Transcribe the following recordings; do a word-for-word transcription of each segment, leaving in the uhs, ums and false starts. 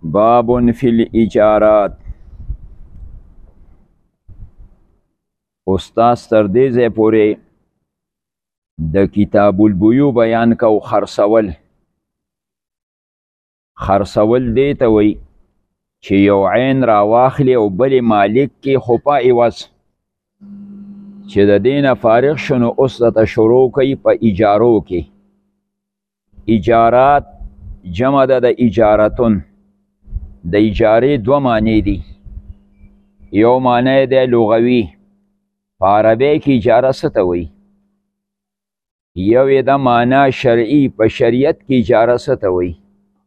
باب فی الاجارات. استاذ تر دې ځای پورې د کتاب البیوع بیان کو. خرڅول خرڅول دې ته وایي چې یو عین راواخلي او بلې مالک کې خو په عوض چې د دې نه فارغ شو نو اوس درته شروع کوي په اجارو کې. اجارات جمع ده د اجارتون. د اجارې دوه معنی دي. یو معنی دی لغوي، په عربی کې اجاره څه ته وایي. یو یې د معنا شرعي، په شریعت کې اجاره څه ته وایي.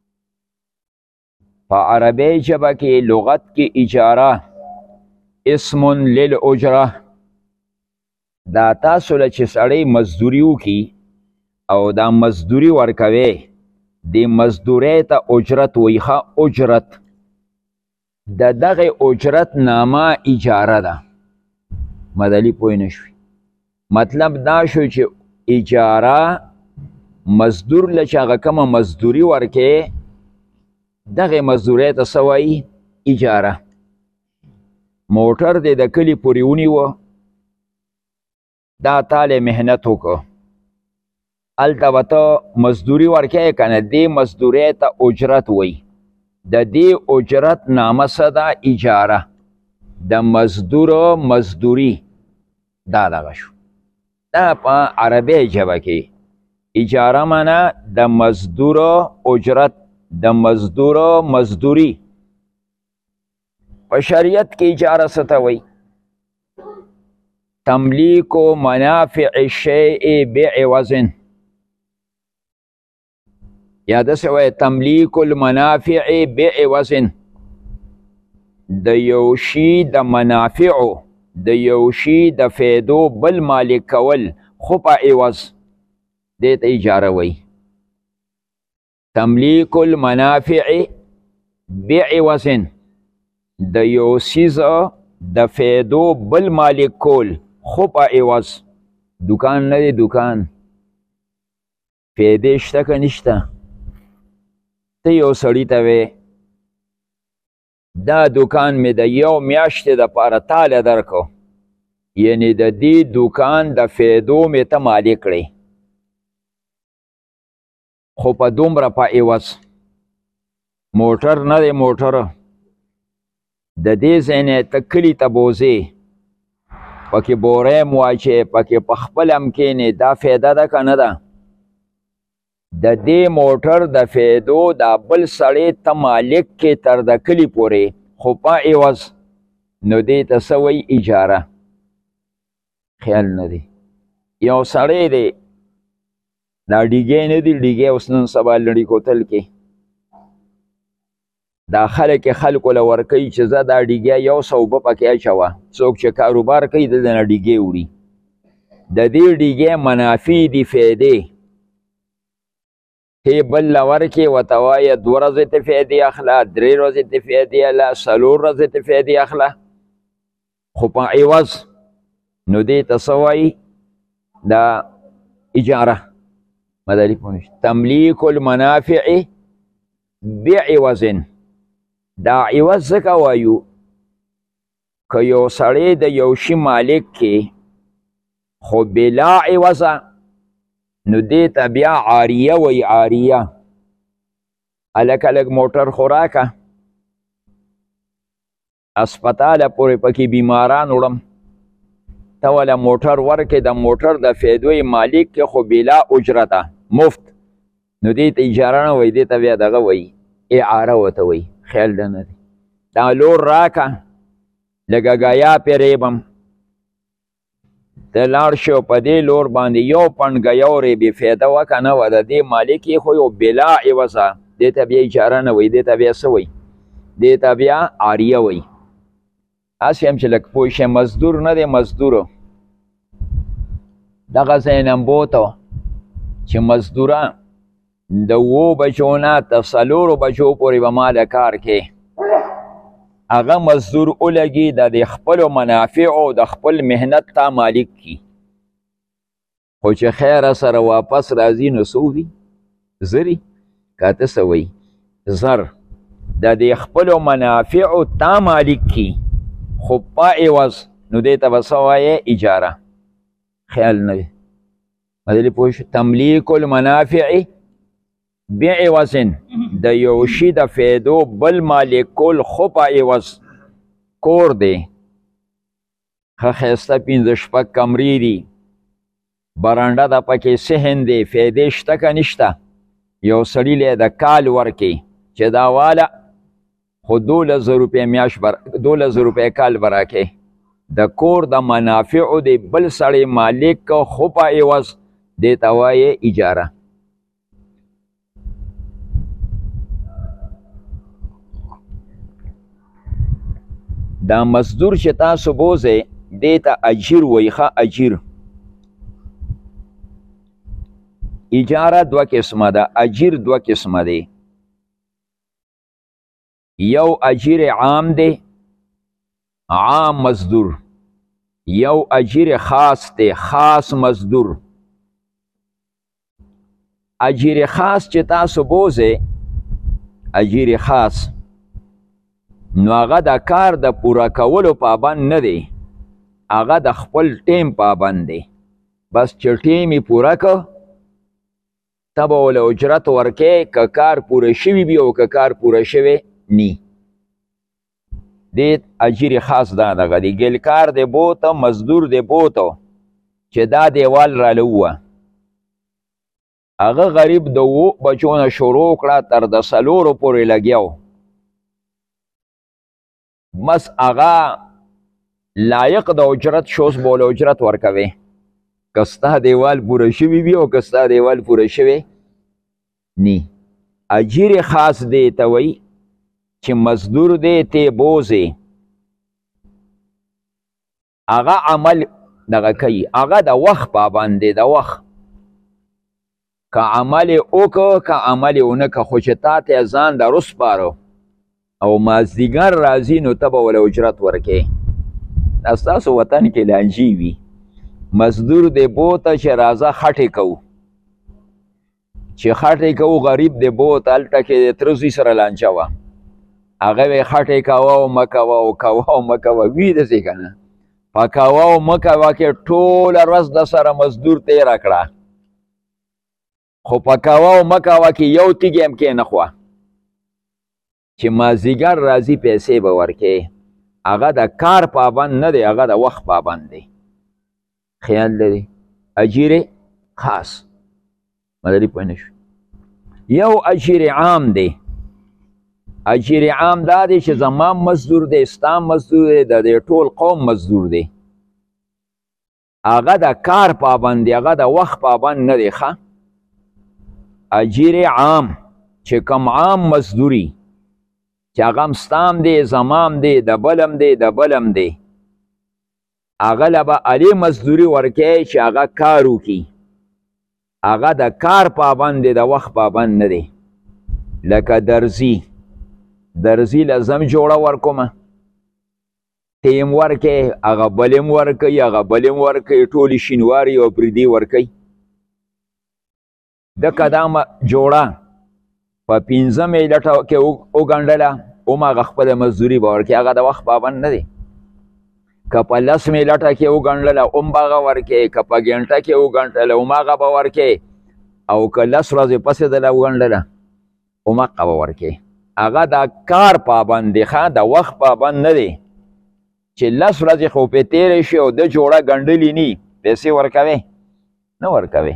په عربی ژبه کې لغت کې اجاره اسم للاجره. دا تاسو له چې سړی مزدوري وکړي او دا مزدوري ورکوي، د مزدورۍ ته اجرت وایي. ښه اجرت د دغه اجرت نامه اجاره ده. مدلي پوه نه شوي. مطلب دا شو چې اجاره مزدور له چې هغه کومه مزدوري ورکوي دغه مزدورۍ ته څه وایي؟ اجاره. موټر دی د کلي پورې ونیوه، دا تاله محنت وکړه، هلته به ته مزدوري ورکوې که نه، دې مزدورۍ ته اجرت وایي. د دې اجرت نامه څه ده؟ اجاره. د مزدور مزدوري دا دغه شو. دا په عربی ژبه کې اجاره معنا د مزدور اجرت، د مزدور مزدوري. په شریعت کې اجاره څه ته وایي؟ تملیک منافع الشیء بعوض، یا داسې وایي تملیک المنافع بعوض. د یو شي د منافعو، د یو شي د فیدو بل مالک کول خو په عوض، دې ته اجاره وایي. تملیک المنافع بعوض، د یو څیز د فیدو بل مالک کول خو په عوض. دکان نه دی، دکان فیدې شته که نشته؟ ته یو سړي ته وی دا دکان مې د یو میاشتې دپاره تاله درکو، یعنې د دې دکان د فیدو مې ته مالک کړی خو په دومره په عوض. موټر نه دی، موټر د دې ځای نه ته کلي ته بوځې، پکې بوری م واچې، پکې په خپله م کښېنې، دا فایده ده که نه ده؟ د دې موټر د فیدو دا بل سړی ته مالک کې تر د کلي پورې خو په عوض، نو دې ته څه وایي؟ اجاره. خیال نه دی. یو سړی دی، دا ډیګی نه دی، ډیګی اوس نن سبا لړي کوتل کې دا خلک خلکو له ورکوي چې زه دا ډیګی یو سو اوبه پکې اچوه. څوک چې کاروبار کوي دلته نه ډیګی وړي. د دې ډیګی منافع دي، فیدې تی بل لور کې ورته وایه دوه ورځې ته فیدې اخله، درې ورځې ته فیدې اخله، څلور ورځې ته فیدې اخله خو په عوض. نو دې ته څه وایي؟ دا اجاره. مدلي پوه نشته. تملیک المنافع بعوض. دا عوض ځکه وایو که یو سړی د یو شي مالک کې خو بلا عوضه، نو دې ته بیا عاریه وایي. عاریه هلکه لږ موټر خو راکه، اسپتاله پورې پکې بیماران وړم، ته وله موټر ورکې، د موټر د فیدوی مالک کې خو بلا اجرته، مفت، نو دې ته اجاره نه وایي، دې ته بیا دغه وایي اعاره ورته وایي. خیال ده نه دی. دا لور راکه، لږه ګیا پې ریبم، ته لاړ شو په دې لور باندې یو پنډ ګیورې بې فایده وکه نه وه، د دې مالک یې خو یو بلا عوضه، دې ته بیا اجاره نه وایي، دې ته بیا څه وایي؟ دې ته بیا عاریه وایي. هسې هم چې لږ پوه شئ، مزدور نه دی، مزدورو دغه ځای نه بوته چې مزدوره د اوو بجو نه تر څلورو بجو پورې به ما د کار کې هغه مزدور ولګي، د د خپلو منافعو د خپل محنت تا مالک کی، خو چې خیره سره واپس راځي نو څه وي؟ زري که ته څه وایي؟ زر. د دې خپلو منافعو تا مالک کی خو په عوض نو دې ته به څه وایې اجاره خیال نه وي مدلي پوه شو تملیک المنافع بعوض د یو شي د فایدو بل مالک کول خو په عوض کور دی ښه ښایسته پنځه شپږ کمرې دي برنډه ده پکې صحن دی فایدې شته که نشته یو سړي لی د کال ورکې چې دا واله خو دولس زره روپۍ میاشت دولس زره روپۍ کال به راکې د کور د منافعو د بل سړی مالک خو په عوض دې ته وایې اجاره دا مزدور چې تاسو بوځئ دې ته اجیر وایي ښه اجیر اجاره دوه قسمه ده اجیر دوه قسمه دی یو اجیر عام دی عام مزدور یو اجیر خاص دی خاص مزدور اجیر خاص چې تاسو بوځئ اجیر خاص نو هغه د کار د پوره کولو پابند نه دی هغه د خپل ټیم پابند دی بس چې ټیم یې پوره که ته به له اجرت ورکې که کار پوره شوي وي او که کار پوره شوی نی دې اجیر خاص دا دغه دی ګلکار دی بوته مزدور دی بوته چې دا دیوال راله ووه هغه غریب د اوو بچو نه شروع کړه تر د څلورو پورې لګیا و بس هغه لایق د اجرت شوس به له اجرت ورکوي که ستا دیوال پوره شوي وي او که ستا دیوال پوره شوی نی اجیر خاص دی ته وایي چې مزدور دی تی بوځې هغه عمل دغه کوي هغه د وخت پابند دی د وخت که عمل یې وکړه که عمل یې ونه کړه خو چې تا ته یې ځان د روسپاره او مازدیګر راځي نو ته به وله اجرت ورکې دا ستاسو وطن کې لانجې وي مزدور دی بوته چې راځه خټې کوو چې خټې کوو غریب دی بوته هلته کې د تره زوی سره لانجه وه هغه به خټې کوه او مه کوه او کوه او مه کوه وي داسې که نه په کوه او مه کوه کې ټوله ورځ د سره مزدور تېره کړه خو په کوه او مه کوه کې یو تیږې هم کېنښوه چې مازدیګر راځي پیسې به ورکې هغه د کار پابند نه دی هغه د وخت پابند دی خیال لري اجیر خاص مدري پوه نه شو یو اجیر عام دی اجیر عام دا دی چې زما مزدور دی ستا مزدور دی د دې ټول قوم مزدور دی هغه د کار پابند دی هغه د وخت پابند نه دی ښه اجیر عام چې کوم عام مزدوري چې هغه هم ستام دی زمام دی د بلم دی د بلم دی هغه له به علي مزدوري ورکوي چې هغه کار وکړي هغه د کار پابند دی د وخت پابند نه دی لکه درزي درزي له زم جوړه ورکومه ټیم ورکوي هغه بلم ورکوي هغه بلم ورکوي ټولې شینواري او پردي ورکوي دکه دا جوړه په پنځه میلټه کې وګنډله هم هغه خپله مزدوري به ورکوي هغه د وخت پابند نه دی که په لس میلټه کې وګنډله هم به هغه ورکوي که په ګنټه کې وګنډله هم هغه به ورکوي او که لس ورځې پسې دله وګنډله هم هغه به ورکوي هغه د کار پابند دی ښه د وخت پابند نه دی چې لس ورځې خو پې تېرې شي او د جوړه ګنډلي نی پیسې ورکوي نه ورکوي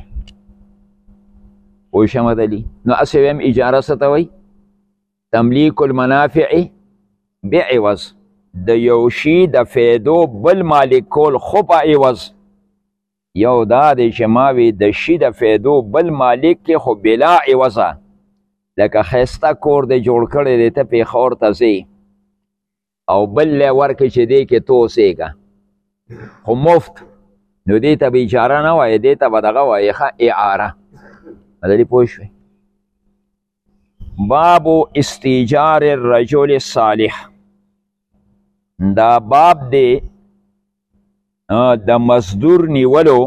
پوه شمه دلي نو هسې ویم اجاره څه ته وایي تملیک المنافع بعوض د یو شي د فایدو بل مالک کول خو په عوض یو دا دی چې ما وی د شي د فایدو بل مالک کې خو بلا عوضه لکه ښایسته کور دی جوړ کړی دی ته پېښور ته ځې او بل لی ورکړي چې دې کې تو اوسېږه خو مفت نو دې ته به اجاره نه وایي دې ته به دغه وایي ښه اعاره مدلي پوه شوئ باب استیجار الرجل الصالح دا باب دی د مزدور نیولو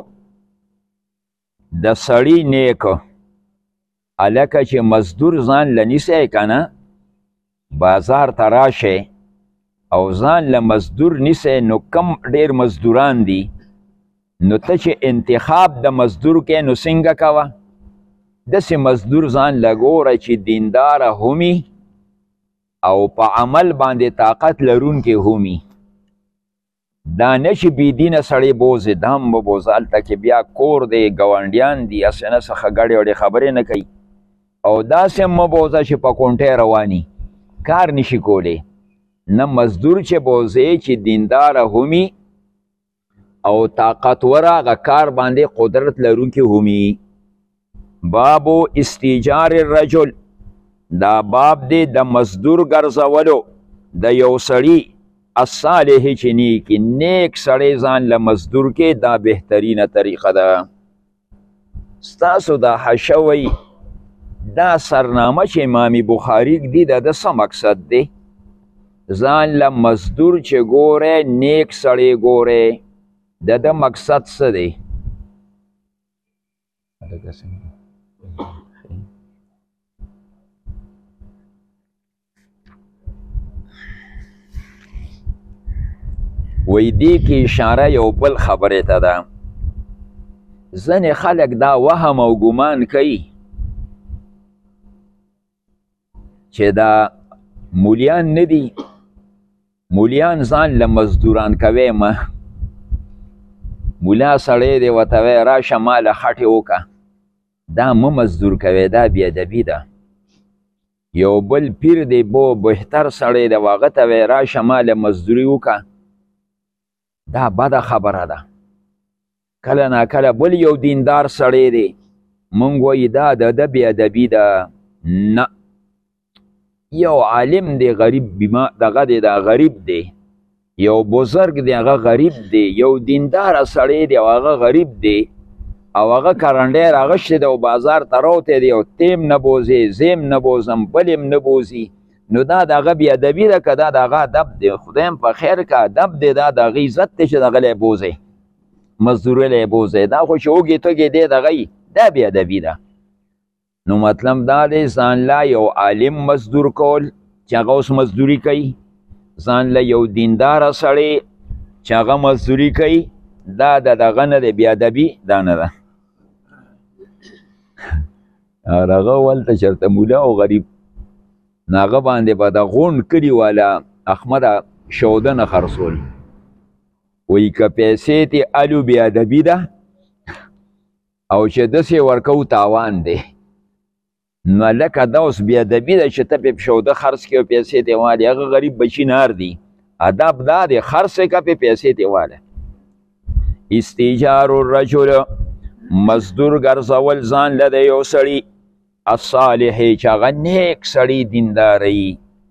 د سړي نیک هلکه چې مزدور ځان له نیسی که نه بازار ته راشئ او ځان له مزدور نیسئ نو کم ډېر مزدوران دي نو ته چې انتخاب د مزدور کې نو څنګه کوه داسې مزدور ځان له ګوره چې دینداره همي او په عمل باندې طاقت لرونکی همي دا نه چې بېدینه سړی بوځي دا هم به بوځه هلته کې بیا کور دی ګاونډیان دي هسې نه څخه ګډې وډې خبرې نه کوي او داسې هم مه بوځه چې په کونټۍ رواني کار نشي کولی نه مزدور چې بوځې چې دینداره همي او طاقتور هغه کار باندې قدرت لرونکي همي بابو استیجار الرجل دا باب دی د مزدور ګرځولو د یو سړي الصالح چې نیک نیک سړی ځان له مزدور کې دا بهترینه طریقه ده ستاسو دا حشوی دا سرنامه چې امام بخاري دی د ده څه مقصد دی ځان له مزدور چې ګوره نیک سړی ګوره د ده مقصد څه دی وی دی کې اشاره یو بل خبرې ته ده ځینې خلک دا وهم او ګمان کوي چې دا مولیان نه دي مولیان ځان له مزدوران کوي مه مولا سړی دی ورته وایي راشه ما له خټې وکړه دا مه مزدور کوي دا بېادبي ده یو بل پیر دی بو بهتر سړی دی هغه ته وایي راشه ما له مزدوري وکړه دا بده خبره ده کله ناکله بل یو دیندار سړی دی مونږ وایي دا د ده بېادبي ده نه یو عالم دی غریب بیما دغه دی دا غریب دی یو بزرگ دی هغه غریب دی یو دینداره سړی دی او هغه غریب دی او هغه کرنډی راغشتی دی او بازار ته راوتی دی او تیم نه بوځي زیم نه بوځم بل یم نه بوځي نو دا د هغه بېادبي ده که دا د هغه ادب دی خدایم په خیر که ادب دی دا د هغه عزت دی چې دغه لی بوځئ مزدوري لی بوځئ دا خو چې اوږې توږې دی دغه دا بېادبي ده نو مطلب دا دی ځان له یو عالم مزدور کول چې هغه اوس مزدوري کوي ځان له یو دینداره سړی چې هغه مزدوري کوي دا د دغه نه دی بېادبي دا نه ده هغه ولته چېرته مولا او غریب ناغه باندې به د غونډ کلي والا احمده شودنه خرڅول وایي که پیسې تې الو بېادبي ده او چې داسې ورکو تاوان دی نو لکه دا اوس بېادبي ده چې ته پې شوده خرڅ کړې او پیسې تې والې هغه غریب بچي نار دی ادب دا دی خرڅ یې که پې پیسې تې واله استیجار الرجل مزدور ګرځول ځان له د یو سړي الصالحی چې هغه نیک سړي دینداري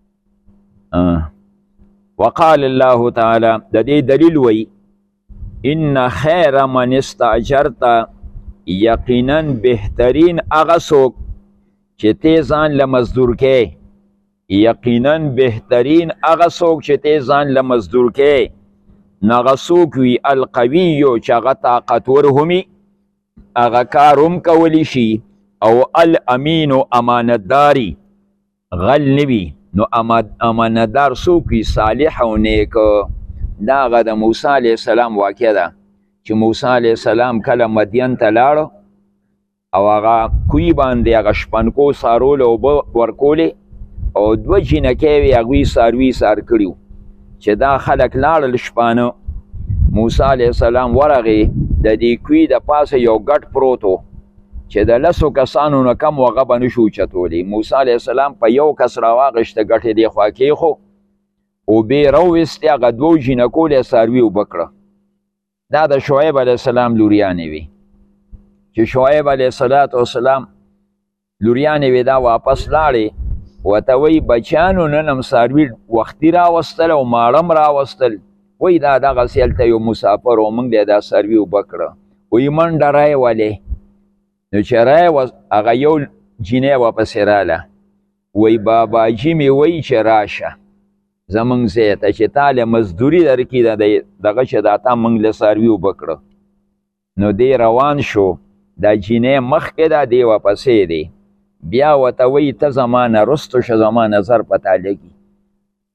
وقال الله تعالی د دې دلیل وی ان خیر من استاجرت یقینا بهترین هغه څوک چې ته ځان له مزدور کې یقینا بهترین هغه څوک چې ته ځان له مزدور کې نو هغه څوک وي القوي چې هغه طاقتور همي هغه کار هم کولی شي او الامینو امانتداری غل نوی نو امانتدار څوک وي صالح او نیک دا هغه د موسی علیه السلام واقع ده چې موسی علیه السلام کله مدین ته لاړو او هغه کوی باندې هغه شپنکو څارولو اوبه ورکولې او دوه جینکۍ وې هغوی څاروي څار کړي چې دا خلک لاړل شپانه موسی علیه السلام ورغې د دې کوی د پاسه یو ګټ پروت و چې د لسو کسانو نه کم هغه به نشو اوچتولی موسی علیه السلام په یو کس راواغېشته ګټې دې خوا کېښو اوبې راوویستې هغه دوو جینکو له څاروي اوبه کړه دا د شعیب علیه السلام لوریانې وي چې شعیب علیه السلام لوریانې وي دا واپس لاړې ورته وایي بچیانو نن هم څاروي وختي راوستل او ماړه راوستل وایي دا دغسې هلته یو مسافر و موږ دی دا څاروي اوبه کړه وایي منډه رایولې نو چې رای هغه یو جینۍ ورپسې راله وایي باباجي مې وایي چې راشه زمونږ ځای ته چې تا له مزدوري درکړي دغه چې دا تا موږ له څاروي اوبه کړه نو دی روان شو دا جینۍ مخکې ده دی ورپسې دی بیا ورته وایي ته زما نه رستو شه زما نظر په تا لګي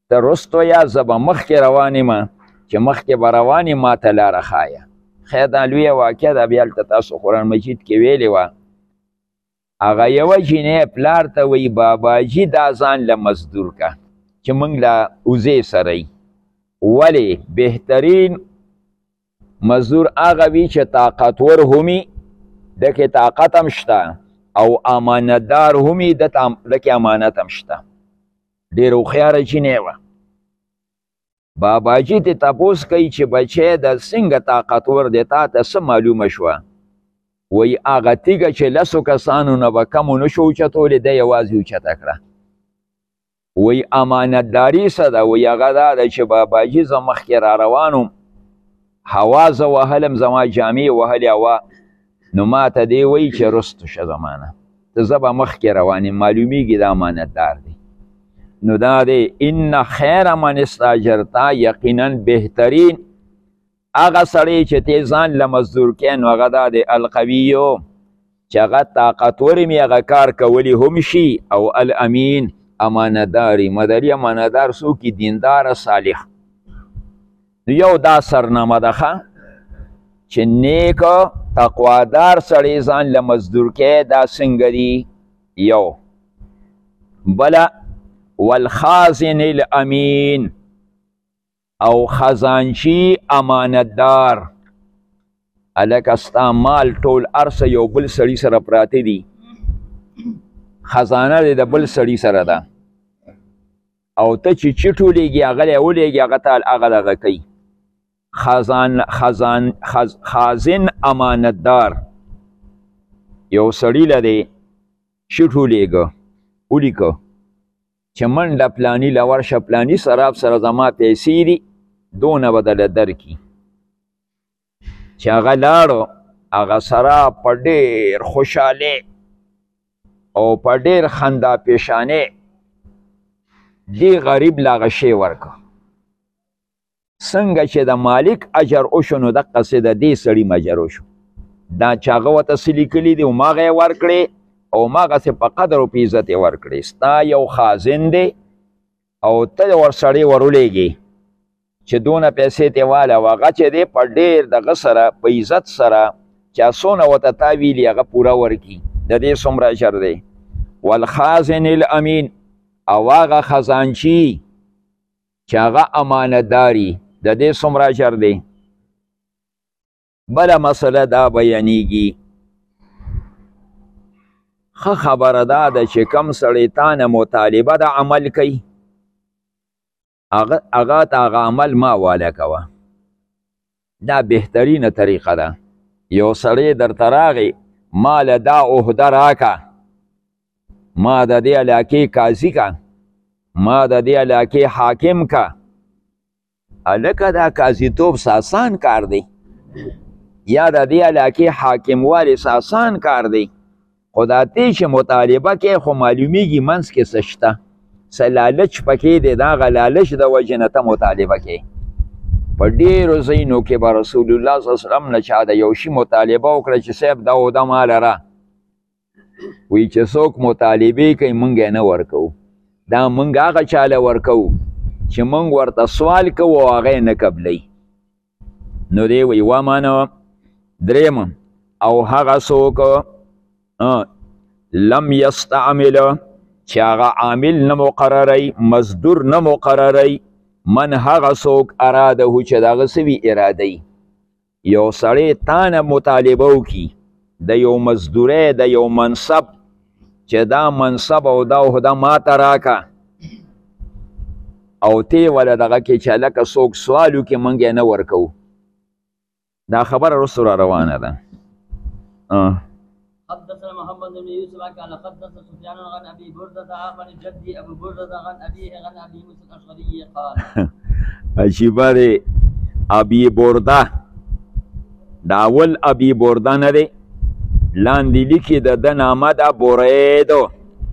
ته رستو یا زه به مخکې روان یم چې مخکې به روان یم ما ته لاره ښایه. خیر دا لویه واقعه ده، بیا هلته تاسو قرآن مجید کې ویلې وه. هغه یوه جینۍ پلار ته وایي باباجي دا ځان له مزدور که چې موږ له وزې سره یي. ولې بهترین مزدور هغه وي چې طاقتور هم وي، دکې طاقت هم شته، او امانتدار هم وي، دکې امانت هم شته. ډېره هوښیاره جینۍ وه. باباجي ته تپوس کوي چې بچی د څنګه طاقتور دی، تا ته څه معلومه شوه؟ وایي هغه تیږه چې لسو کسانو نه به کم ونه شو اوچتولی، دی یوازې اوچته کړه. وایي امانتداري څه ده؟ وایي هغه دا ده چې باباجي زه مخکې را روان وم، هوا زه وهلم، زما جامې وهلې هوا، نو ما ته دی وایي چې رستو شه زمانه، ته زه به مخکې روان یم. معلومیږي دا امانتدار دی. نو دا دی ان خیر من استاجرتا، یقینا بهترین هغه سړی چې تی ځان له مزدور کې، نو هغه دا دی القویو چې هغه طاقتور وي، هغه کار کولی هم شي، او الامین امانتداري. مدري امانتدار څوک دي؟ دیندار صالح. نو یو دا سرنامه ده ښه چې نیک تقوادار سړی ځان له مزدور کې، دا څنګه دي؟ یو. بله والخازن الامین، او خزانچی امانتدار. هلکه ستا مال ټول ارسه یو بل سړي سره پراته دي، خزانه دی د بل سړي سره ده، او ته چې چټ ولیږي هغه لی ولیږي، هغه ته هغه دغه کوي. خزان خزان خز خازن امانتدار یو سړي له دی چټ ولیږه، ولیکه چې منډه پلاني له ورشه، پلاني سراب سره زما پیسې دي، دونه به دله درکړي. چې هغه لاړو، هغه سراب په ډېر خوشحالۍ او په ډېر خندا پیشانۍ دې غریب له هغه شی ورکړه. څنګه چې د مالک اجر وشو، نو دقسې د دې سړي مجر وشو. دا چې هغه ورته څه لیکلي دي هماغه یې ورکړې، او هماغسې په قدر او په عزت یې ورکړې. ستا یو خازن دی او ته ورسړی ورولېږې چې دونه پیسې ترې واله، او هغه چې دی په ډېر دغه سره په عزت سره چا څونه ورته تا ویلي هغه پوره ورکړي، د دې څومره اجر دی. والخازن الامین، او هغه خزانچي چې هغه امانتداري، د دې څومره اجر دی. بله مسله دا بیانیږي، ښه خبره دا ده چې کم سړی تا نه مطالبه د عمل کوي، هغه ته هغه عمل ما واله کوه. دا بهترینه طریقه ده. یو سړی درته راغی، ما له دا عهده راکه، ما د دې علاقې قاضي که، ما د دې علاقې حاکم که. هلکه دا قاضیتوب څه آسان کار دی، یا د دې علاقې حاکم والی څه آسان کار دی. خو دا تی چې مطالبه کې، خو معلومیږي منځ کې څه شته، څه لالچ پکې دی، د هغه لالچ د وجې نه ته مطالبه کې. په ډېرو ځایونو کې به رسول الله صلی الله علیه وسلم نه چا د یو شي مطالبه وکړه چې صاحب دا عهده ما لره، وایي چې څوک مطالبې کوي موږ یې نه ورکوو، دا موږ هغه چاله ورکوو چې موږ ورته سوال کوو او هغه یې نه قبلوي. نو دی وایي ومنه. درېیم، او هغه څوک لم یستعمل، چې هغه عامل نه مقرروي، مزدور نه مقرروي، من هغه څوک اراده چې د هغه څه وي اراده. یو سړی تا نه مطالبه وکړي د یو مزدورۍ، د یو منصب، چې دا منصب او دا عهده ما ته راکه، او تی وله دغه کې چې هلکه څوک سوال وکړي موږ یې نه ورکوو. دا خبره رسو را روانه ده. حدثنا محمد بن يوسف قال حدثنا سفيان عن ابي برده عن جدي ابو برده عن ابيه عن ابي موسى الاشعري قال عجیبه دی. ابي برده دا اول ابي برده نه دی، لاندې لیکي د ده نامه ده بریدو،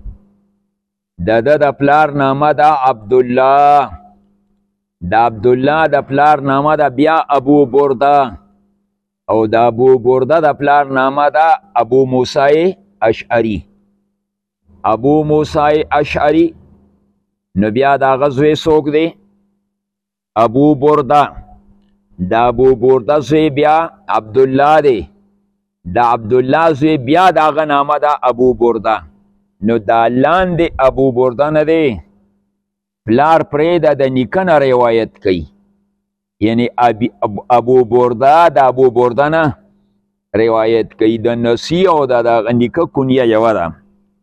د ده د پلار نامه ده عبدالله، د عبدالله د پلار نامه ده بیا ابو برده، او د ابو برده د پلار نامه ده ابو موسی اشعری. ابو موسی اشعری نو بیا د هغه زوی څوک دی؟ ابو برده. د ابو برده زوی بیا عبدالله دی. د عبدالله زوی بیا د هغه نامه ده ابو برده. نو دا لاندې ابو برده نه دی، پلار پرېږده د نیکه نه روایت کوي، یعنی ابو برده د ابو برده نه روایت کوي. د نسی او د دغه نیکه کنیه یوه ده.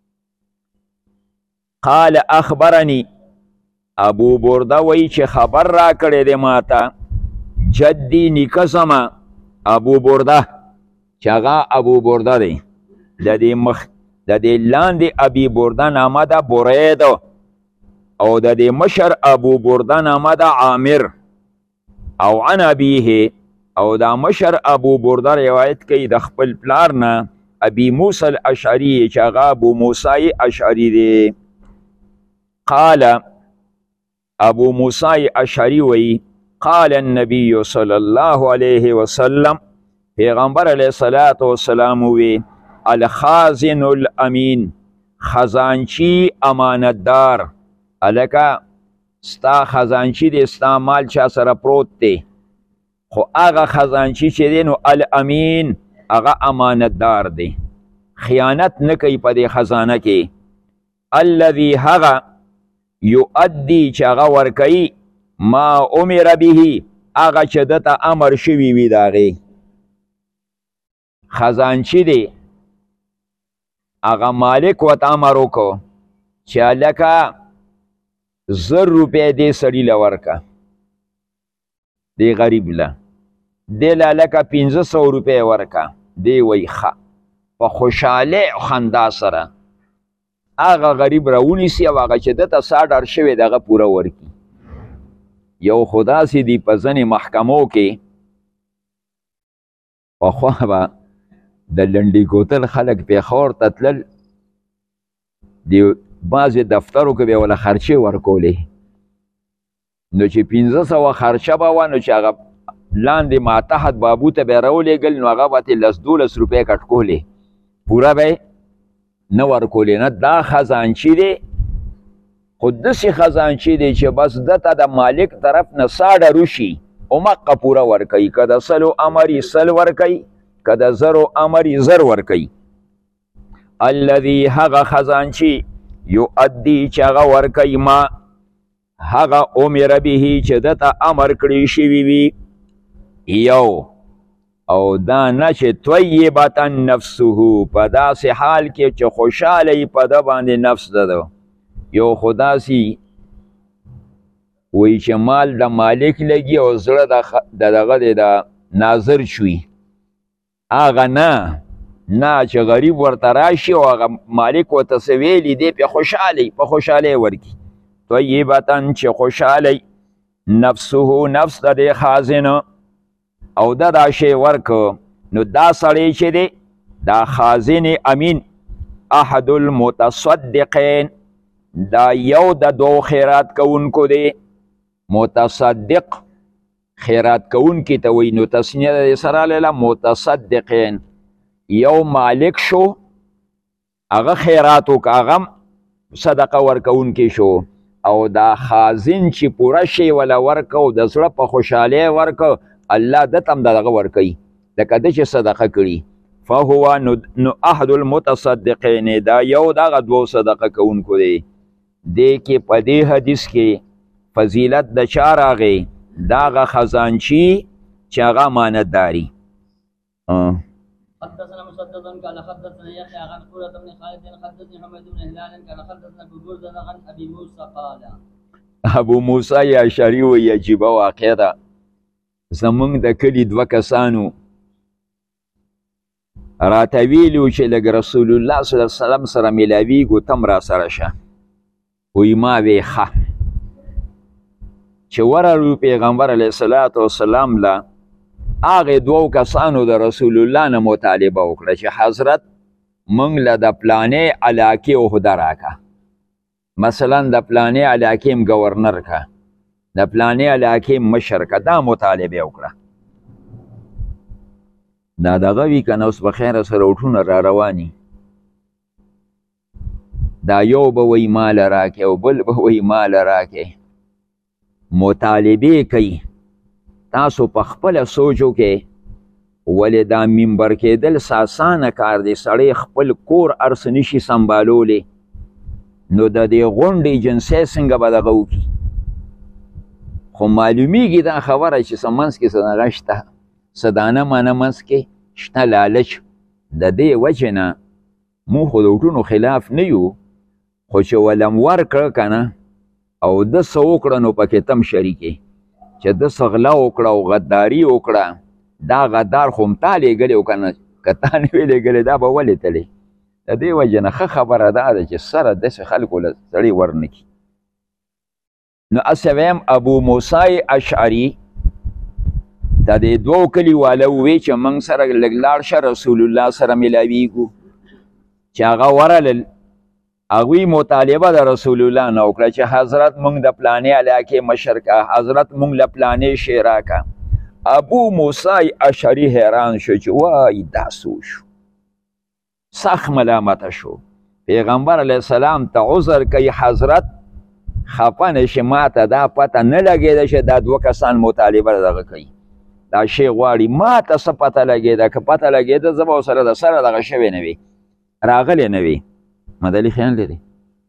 قال اخبرني، ابو برده وایي چې خبر را کړی دی ماته جدي نیکه زما ابو برده، چې هغه ابو برده دی. د دې مخ د دې لاندې ابي برده نامه ده برید، او د دې مشر ابو برده نامه ده عامر. او عن ابیه، او دا مشر ابو برده روایت کوي د خپل پلار نه ابي موسی الاشعري، چې هغه ابو موسی اشعري دی. قال ابو موسی اشعري وی قال النبي صلی الله علیه وسلم، پیغمبر علیه الصلاة والسلام وی الخازن الامین، خزانچی امانتدار. الکه ستا خزانچی دی، ستا مال چا سره پروت دی، خو هغه خزانچی چې دی نو الامین، هغه امانتدار دی، خیانت نه کوي په دې خزانه کې. الذي هغه یؤدي چې هغه ورکوي ما امر به، هغه چې دته امر شوي وي د هغې. خزانچی دی، هغه مالک ورته امر وکړو چې هلکه زر روپۍ دې سړي له ورکه، دې غریب له، دې له هلکه پنځه سوه روپۍ ورکه. دې وایي ښه، په خوشحالۍ او خندا سره هغه غریب راونیسي او هغه چې دته سا ډار شوی د هغه پوره ورکي. یو خو داسې دي په ځینې محکمو کې پخوا به د لنډي کوتل خلک پېښور ته تلل، د بعضې دفترو کې به یې وله خرچې ورکولې، نو چې پنځه سوه خرچه به وه، نو چې هغه لاندې ماتحت بابو ته به یې راولېږل، نو هغه به ترې لس دولس روپۍ کټکولې، پوره به یې نه ورکولې. نه دا خزانچي دی، خو داسې خزانچي دی چې بس دته د مالک طرف نه ساډه روشي همقه پوره ورکوي، که د سلو امر یې سل ورکوي، که د زرو امر یې زر ورکوي. الذي هغه خزانچي یؤدي چې هغه ورکوي ما هغه امر به چې دته امر کړی شوي وي. یو او دا نه چې طیبة نفسه، په داسې حال کې چې خوشحاله یي په ده باندې نفس ده ده. یو خو داسې وایي چې مال د مالک لګي او زړه د دغه دی د ناظر شوي، هغه نه نه چې غریب ورته راشي او هغه مالک ورته څه ویلي دی پې خوشحالی په خوشحالۍ ورکي. طیبة چې خوشحالی نفسه، نفس د دې خازن او دا دا شی ورکو، نو دا سړی چې دی دا خازن امین احد المتصدقین، دا یو د دو خیرات کوونکو دی. متصدق خیرات کوونکي ته وایي، نو تسنیه د سره لیله متصدقین. یو مالک شو هغه خیرات وکړه، هغه صدقه ورکوونکی شو، او دا خازن چې پوره شی وله ورکه او د زړه په خوشحالۍ ورکه، الله دته هم دغه ورکوي لکه ده چې صدقه کړي. فهو نو احد المتصدقین، دا یو دغه دوو صدقه کوونکو دی. دې کې په دې حدیث کې فضیلت د چا راغی؟ دغه خزانچي چې هغه امانتداري. حدثنا مسدد قال حدثنا يحيى عن قرة بن خالد حدثني حميد بن هلال قال حدثنا ابو برده عن ابي موسى قال، ابو موسی اشعري وایي عجیبه واقعه ده. زمونږ د کلي دوه کسانو راته ویلي چې لږ رسول الله صلی الله علیه وسلم سره میلاویږو تم را سره شه. وایي ما وی ښه، چې ورغلو پیغمبر علیه الصلاة والسلام له هغې دوو کسانو د رسول الله نه مطالبه وکړه چې حضرت موږ له د پلانې علاقې عهده راکه، مثلا د پلانې علاقې م ګورنر که، د پلانې علاقې مشر که، دا مطالبه وکړه. دا دغه وي که نه اوس په خیره سره اوټونه را رواني، دا یو به وی مال راکې او بل به وی مال راکې مطالبې کوي. تاسو په خپله سوچ وکئ ولې دا منبر کېدل څه اسانه کار دی. سړی خپل کور هر څه نشي سنبالولی نو د دې غونډې جنسۍ څنګه به دغه وکړي. خو معلومیږي دا خبره چې څه منځ کې څه دغه شته څه دانه مانه منځ کې شته لالچ. د دې وجې نه مونږ خو د وټونو خلاف نه یو خو چې ولم ورکړه که نه او ده څه وکړه نو پکې تم شریکې چې ده څه غلا وکړه او غداري وکړه دا غدار خو هم تا لېږلی و که نه که تا نه وې لېږلی دا به ولې تلې. د دې وجې نه ښه خبره دا ده چې سره داسې خلکو له سړی ور نه کړي. نو هسې ویم ابو موسی اشعري د دې دوو کلیواله ووی چې موږ سره لږ لاړ شه رسول الله سره میلاویږو. چې هغه ورغلل هغوی مطالبه د رسول الله نه وکړه چې حضرت موږ د پلانې علاقې مشر که حضرت موږ له پلانې شی راکه. ابو موسی اشعري حیران شو چې وای دا څه شو. سخت ملامته شو. پیغمبر علیه السلام ته عذر کوي حضرت خفه نشي ماته دا پته نه لګېده چې دا دوه کسان مطالبه دغه کوي دا شی غواړي. ما ته څه پته لګېده که پته لګېده زه به ورسره د سره دغه شوی نه وي راغلی نه وي. مدلي خیال لري.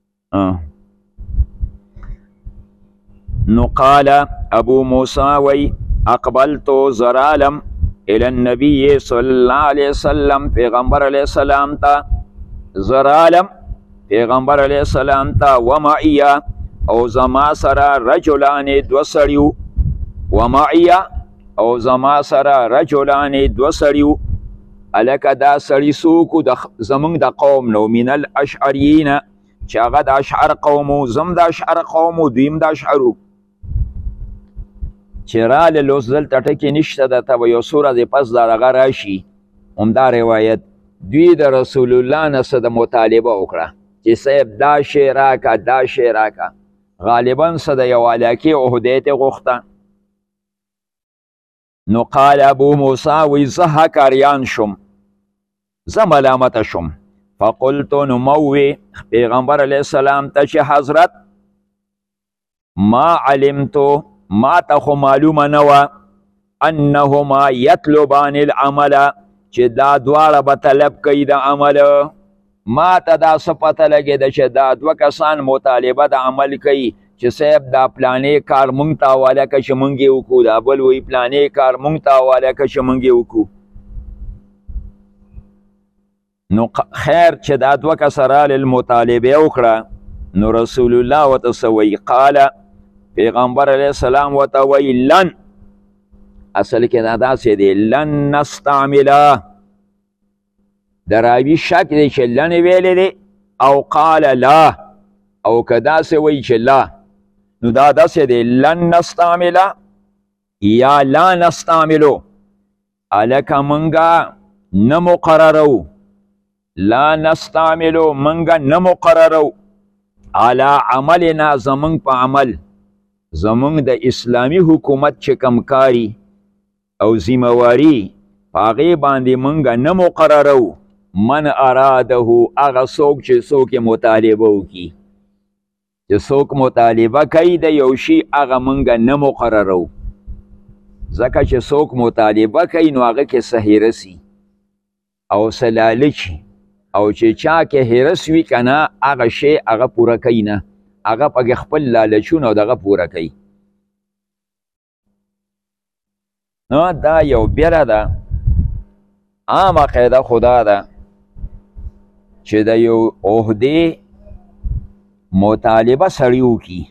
نو قال ابو موسی وی اقبلت زرالم الى النبي صلی الله علیه وسلم پیغمبر علیه السلام ته زرالم پیغمبر علیه السلام ته ومعیا او زما سره رجلان دو سړیو ومعیا او زما سره رجلان دو سړیو الکه دا سړي څوک زمونږ د قوم نو من الاشعریین چې هغه د اشعر قوم زم د اشعر قوم دویم د اشعرو چې راله اوس دلته ټکې نشته درته به یو څو ورځې پس دا هغه راشي همدا روایت دوی د رسول الله نه څه د مطالبه وکړه چې صاحب دا شی راکه دا شی راکه غالبا څه د یو علاقې عهدې ته غوښته. نو قال ابو موسی وی زه حکاریان شم زه ملامته شم. فقلت نو موی پیغمبر علیه السلام ته چې حضرت ما علمتو ما ته خو معلومه نه وه انهما یطلبان العمل چې دا دواړه به طلب کوي د عمل. ما ته دا څه پته لګېده چې دا دوه کسان مطالبه د عمل کوي چې صاحب دا پلانې کار مونږ ته حواله که چې مونږ یې وکړو دا بل وایي پلانې کار مونږ ته حواله که چې مونږ یې وکړو. نو خیر چې دا دوه کسه رالل مطالبه وکړه نو رسول الله ورته څه وایي قاله پیغمبر علیه السلام ورته وایي لن اصل کې دا داسې دی لن نستعمله د راوي شک دی چې لن ویلی دی او قال لا او که داسې وایي چې لا نو دا داسې دی لن نستعمله یا لا نستعملو هلکه منګه نه مقررو لا نستعملو منګه نه مقررو علی عملنا زمونږ په عمل زمونږ د اسلامي حکومت چې کم کاری او ذمواري په هغې باندې منګه نه مقررو من اراده هغه څوک چې څوک یې مطالبه وکړي چې څوک مطالبه کوي د یو شي هغه منګه نه مقررو ځکه چې څوک مطالبه کوي نو هغه کې څه هیرس وي او څه لالچ او چې چا کې هیرس وي که نه هغه شی هغه پوره کوي نه هغه پکې خپل لالچونه او دغه پوره کوي. نو دا یو بیره ده عامه قاعده خدا ده چې د یو عهدې مطالبه سړی وکړي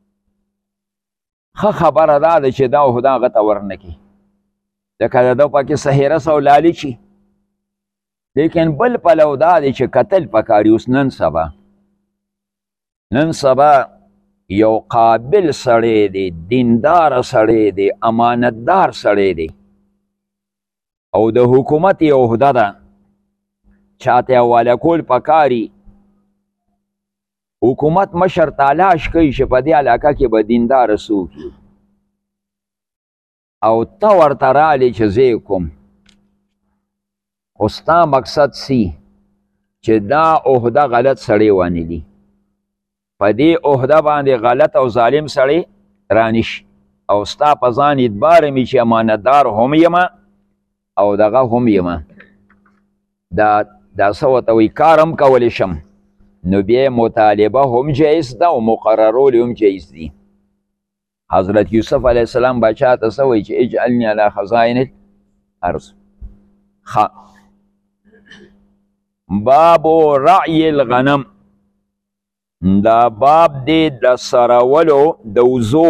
ښه خبره دا ده چې دا عهده هغه ته ورنه کړي ځکه د ده پکې څه هیرس او لالچ وي. لیکن بل پلو دا دی چې کتل پکاري اوس نن سبا نن سبا یو قابل سړی دی دیندار سړی دی امانتدار سړی دی او د حکومت یو عهده ده چاته حواله کول پکاري حکومت مشر تلاش کوي چې په دې علاقه کې به دیندار څوک او ته ورته رالی چې زه یې کوم خو ستا مقصد سی چې دا عهده غلط سړی وانلي په دې عهده باندې غلط او ظالم سړی رانشي او ستا په ځان اعتبار مې چې امانتدار هم یمه او دغه هم یمه دا دا څه ورته وایي کار هم کولی شم نو بیا مطالبه هم جایز ده او مقررول هم جایز دي حضرت یوسف علیه السلام باچا ته څه وایي چې اجعلني علی خزائن الارض خ باب رعی الغنم دا باب دی د سرولو د وزو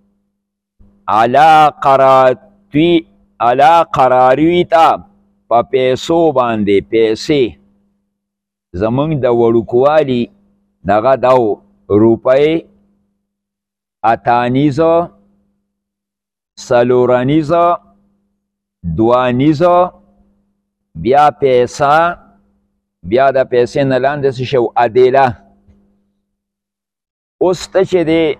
علا قراتی علا قراریتا په پیسو باندې پیسې زمونږ د وړوکوالي دغه دو روپۍ اتانیزه څلورنیزه دوانیزه بیا پیسه بیا د پیسې نه لاندې څه شی عدیله اوس ته چې دی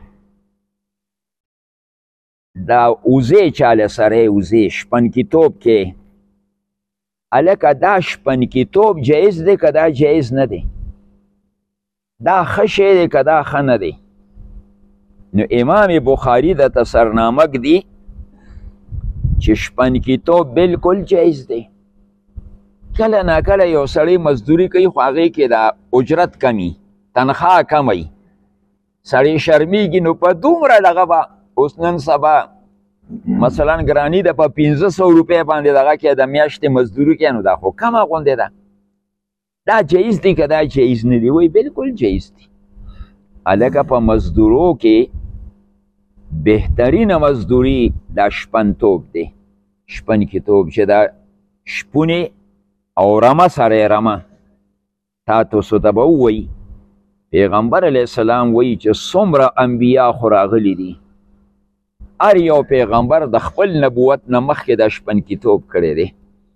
دا وزې چاله سره وزې شپنکیتوب کې هلکه دا شپنکیتوب جایز دی که دا جایز نه دی دا ښه شی دی که دا ښه نه دی نو امام بخاري درته سرنامه ږدي چې شپنکیتوب بالکل جایز دی کله ناکله یو سړی مزدوري کوي خو هغې کې د اجرت کمی تنخواه کمی سړی شرمیږي نو په دومره دغه به اوس نن سبا مثلا ګراني د په پنځه سوه روپۍ باندې دغه کې د میاشتې مزدوري کوي نو دا خو کمه غوندې ده دا جایز دی که دا جایز نه دی وایي بالکل جایز دی هلکه په مزدورو کې بهترینه مزدوري دا شپنتوب دی شپنکیتوب چې دا شپونې او رمه سره رمه تا تاسو ته به ووایي پیغمبر علیه السلام وایي چې څومره انبیا خو راغلي دي هر یو پیغمبر د خپل نبوت نه مخکې د شپنکیتوب کړی دی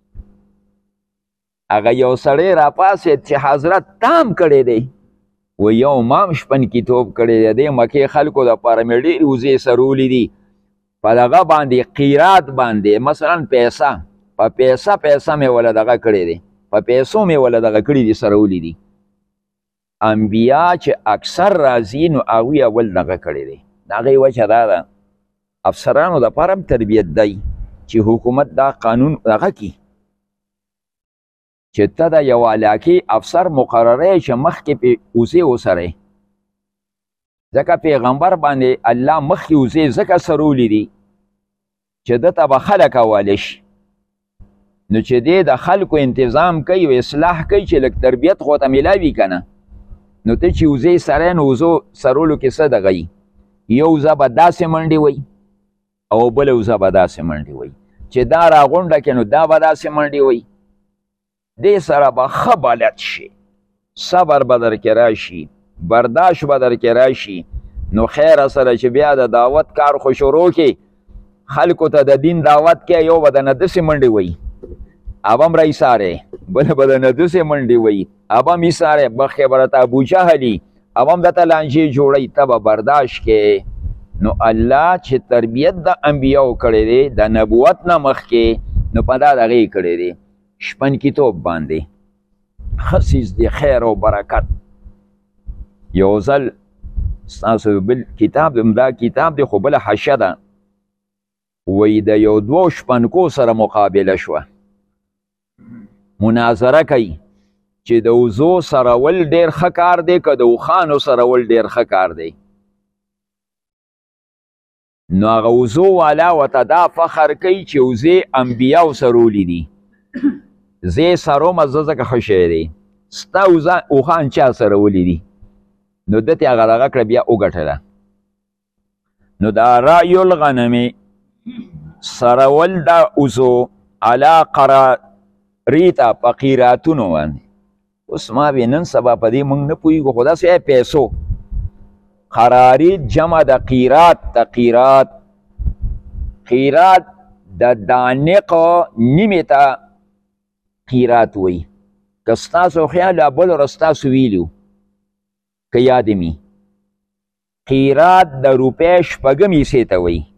هغه یو سړی راپاسېد چې حضرت تام کړی دی و یو مام شپنکیتوب کړی دی د مکې خلکو دپاره مې ډېرې وزې سرولي دي په دغه باندې قیرات باندې مثلا پیسه په پیسه پیسه مې وله دغه کړی دی په پیسو مې وله دغه کړي دي سرولي دي انبیا چې اکثر راځي نو هغوی اول دغه کړی دی د هغې وجه دا ده افسرانو دپاره هم تربیت دی چې حکومت دا قانون دغه کي چې ته د یو علاقې افسر مقرره چې مخکې پې اوزې وسرئ ځکه پیغمبر باندې الله مخکې اوزې ځکه سرولی دي چې ده ته به خلک حواله شي نو چې دی د خلکو انتظام کوي او اصلاح کوي چې لږ تربیت خو ته میلاوي که نه نو ته چې وزې سری نو وزو سرولو کې څه دغه وي یو وزه به داسې منډې وی او بله وزه به داسې منډې وی چې دا راغونډه کې نو دا به داسې منډې وی دې سره به ښه بلد شي صبر به در کې راشي برداشت به در کې راشي نو خیره سره چې بیا د دعوت کار خو شروع کې خلکو ته د دین دعوت کې یو به د نه داسې منډې وی ابم را ایساره بله به د نه داسې منډې وی ابم ایساره مخکې به راته ابوجهلي ابم درته لانجې جوړوي ته به برداشت کې نو الله چې تربیت د انبیاو کړی دی د نبوت نه مخکې نو په دا دغې کړی دی شپنکیتوب باندې ښه څیز دی خیر او برکت یو ځل ستاسو بل کتاب دی دا کتاب دی خو بله حشه ده وی د یو دوو شپنکو سره مقابله شوه مناظره کوي چې د وزو سرول ډېر ښه کار دی که د اوښانو سرول ډېر ښه کار دی نو هغه وزو والا ورته دا فخر کوي چې وزې انبیاو سرولی دي زه سرومه زه ځکه ښه شی دی ستا اوښان چا سرولی دي نو ده تې هغه دغه کړه بیا وګټله نو دا رأی الغنمې سرول دا وزو علا قراریته په قیراتونو باندې اوس ما بې نن سبا په دې موږ نه پوهېږو خو داسې پیسو قرارید جمع د قیرات د قیرات قیرات د دانق نیمې ته قیرات وی که ستاسو خیال بل ورځ ستاسو ویلو که یاد می قیرات د روپۍ شپږم حصې ته وی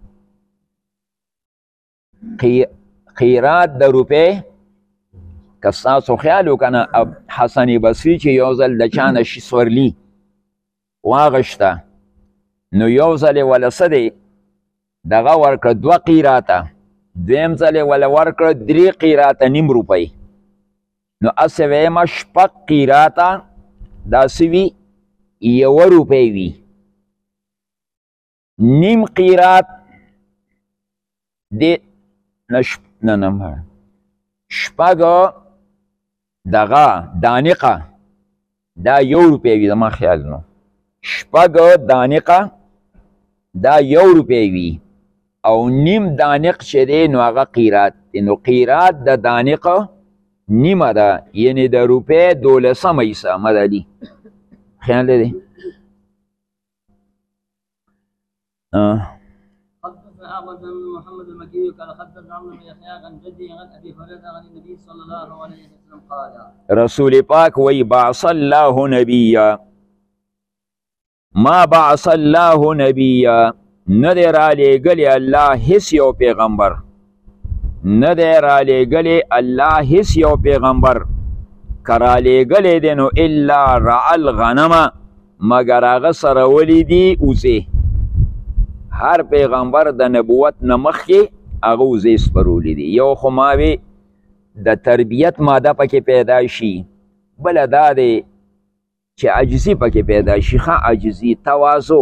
قیرات د روپۍ که ستاسو خیال و که نه حسن بصري چې یو ځل د چا نه سورلي واغشته نو یو ځلې وله څه دی دغه ورکړه دوه قیراته دویم ځلې وله ورکړه درې قیراته نیم روپۍ نو هسې ویمه شپږ قیراته داسې وي یوه روپۍ وي نیم قیرات دی نه نه نه شپږ دغه دانقه دا یو روپۍ وي زما خیال نو شپږ دانقه دا یو روپۍ وي او نیم دانق چې دی نو هغه قیرات دی نو قیرات د دانقه نیمه ده یعنی د روپۍ دولسمه حصه مددي خیال دی حدثنا احمد بن محمد المكي قال حدثنا عمرو بن يحيى عن جده عن ابي هريره عن النبي صلى الله عليه وسلم قال رسول پاک وی بعث الله نبیا ما بعث الله نبیا نه دی را لېږلی الله هیڅ یو پیغمبر نه دی را لېږلی الله هیڅ یو پیغمبر که را لېږلی دی نو الا رعا الغنمه مګر هغه سره ولی دي اوزې هر پیغمبر د نبوت نه مخکې هغه اوزې سپرولی دي یو خو ما وی د تربیت ماده پکې پیدا شي بله دا دی چې عجزي پکې پیدا شي ښه عجزي تواضع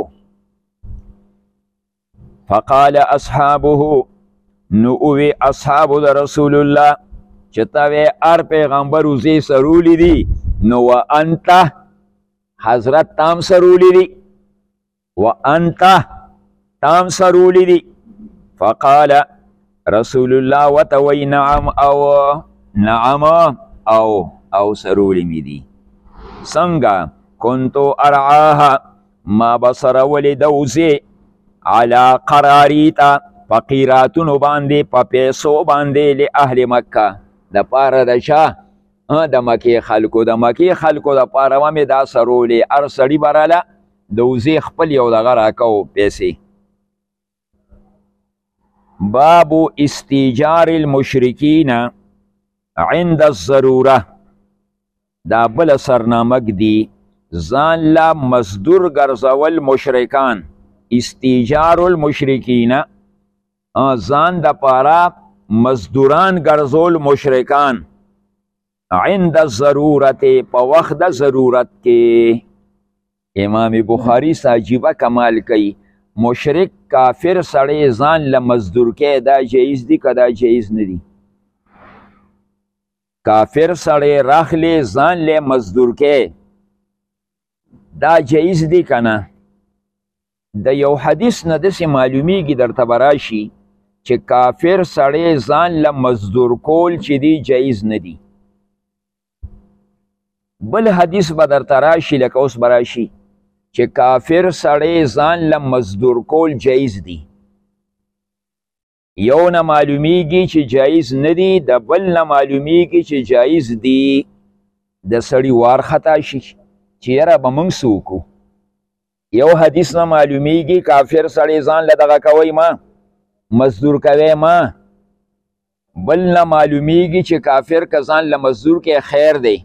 فقال اصحابه نو اوی اصحابو د رسول الله چې تا وی هر پیغمبر اوزې سرولی دي نو و انت حضرت تام سرولی دي و انت تام سرولی دی فقال رسول الله وتوی نعم او نعم او او سرولی می دی څنګه کنتو ارعاها ما بصر ولی دوزی علا قراریتا فقیراتونو باندې په پیسو باندې له اهل مکه د پاره د چا د مکې خلکو د مکې خلکو د پاره مې دا سرولی هر سړي براله دوزی خپل یو دغه راکو پیسې باب استیجار المشرکین عند الضروره دا بل سرنامک دی ځان لا مزدور ګرځول مشرکان استیجار المشرکین ځان د پاره مزدوران ګرځول مشرکان عند الضرورت په وخت د ضرورت کې امام بخاری عجیبه کمال کوي مشرک کافر سړی ځان له مزدور کې دا جایز دی که دا جایز نه دی کافر سړی راخلی ځان له مزدور کې دا جایز دی که نه د یو حدیث نه داسې معلومیږي درته به راشي چې کافر سړی ځان له مزدور کول چې دی جایز نه دی بل حدیث به درته راشي لکه اوس به راشي چې کافر سړی ځان له مزدور کول جایز دی یو نه معلومیږي چې جایز نه دی د بل نه معلومیږي چې جایز دی د سړي وار خطا شي چې یاره به موږ څه وکړو یو حدیث نه معلومیږي کافر سړی ځان له دغه کوئ ما مزدور کوي ما بل نه معلومیږي چې کافر که ځان له مزدور کې خیر دی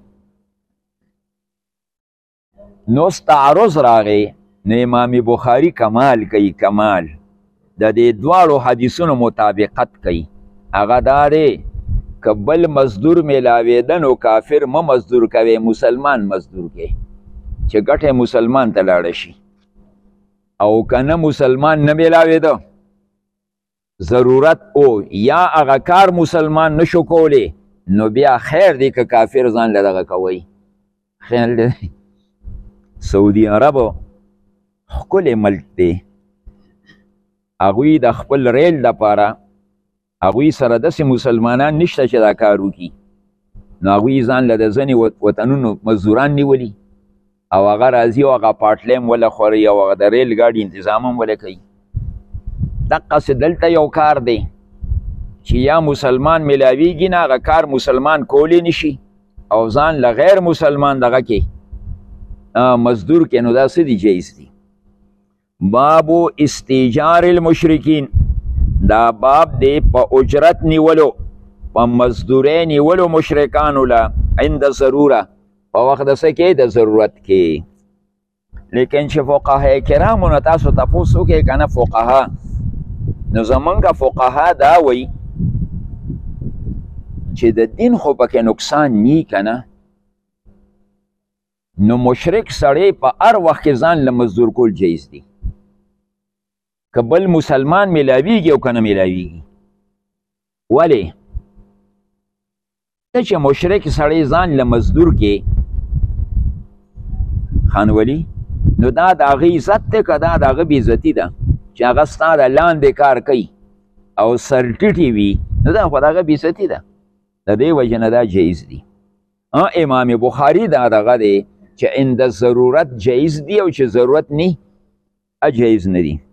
نو تعرض راغی نو امام بخاری کمال کوي کمال د دې دواړو حدیثونو مطابقت کوي هغه دا دی که بل مزدور میلاوېده نو کافر مه مزدور کوي مسلمان مزدور کوي چې ګټه مسلمان ته لاړه شي او که نه مسلمان نه میلاوېده ضرورت او یا هغه کار مسلمان نشو کولی نو بیا خیر دی که کافر ځان له دغه کوي خیال دی سعودي عربو ښکلی ملک دی هغوی د خپل ریل دپاره هغوی سره داسې مسلمانان نشته چې دا کار وکړي نو هغوی ځان له د ځینې وطنونو مزدوران نیولي او هغه راځي او هغه پاټلیم وله خوري او هغه د ریل ګاډي انتظام هم وله کوي دقسې دلته یو کار دی چې یا مسلمان میلاویږي نه هغه کار مسلمان کولی نشي او ځان له غیر مسلمان دغه کې مزدور کې نو دا څه دی جایز دی بابو استیجار المشرکین دا باب دی په اجرت نیولو په مزدورۍ نیولو مشرکانو له عند ضروره په وخت د څه کې د ضرورت کې لیکن چې فقها کرامو نه تاسو تپوس وکړئ که نه فقها نو زمونږ فقها دا وایي چې د دین خو پکې نقصان نی که نه نو مشرک سړی په هر وخت کې ځان له مزدور کول جایز دی که بل مسلمان میلاویږي او که نه میلاویږي ولې ته چې مشرک سړی ځان له مزدور کې خانولی نو دا د هغه عزت دی که دا د هغه بېعزتي ده چې هغه ستا د لاندې کار کوي او سرټیټې وي نو دا خو د هغه بېعزتي ده د دې وجې نه دا جایز دی امام بخاري دا دغه دی چې عند ضرورت جایز دی او چې ضرورت نه جایز نه دی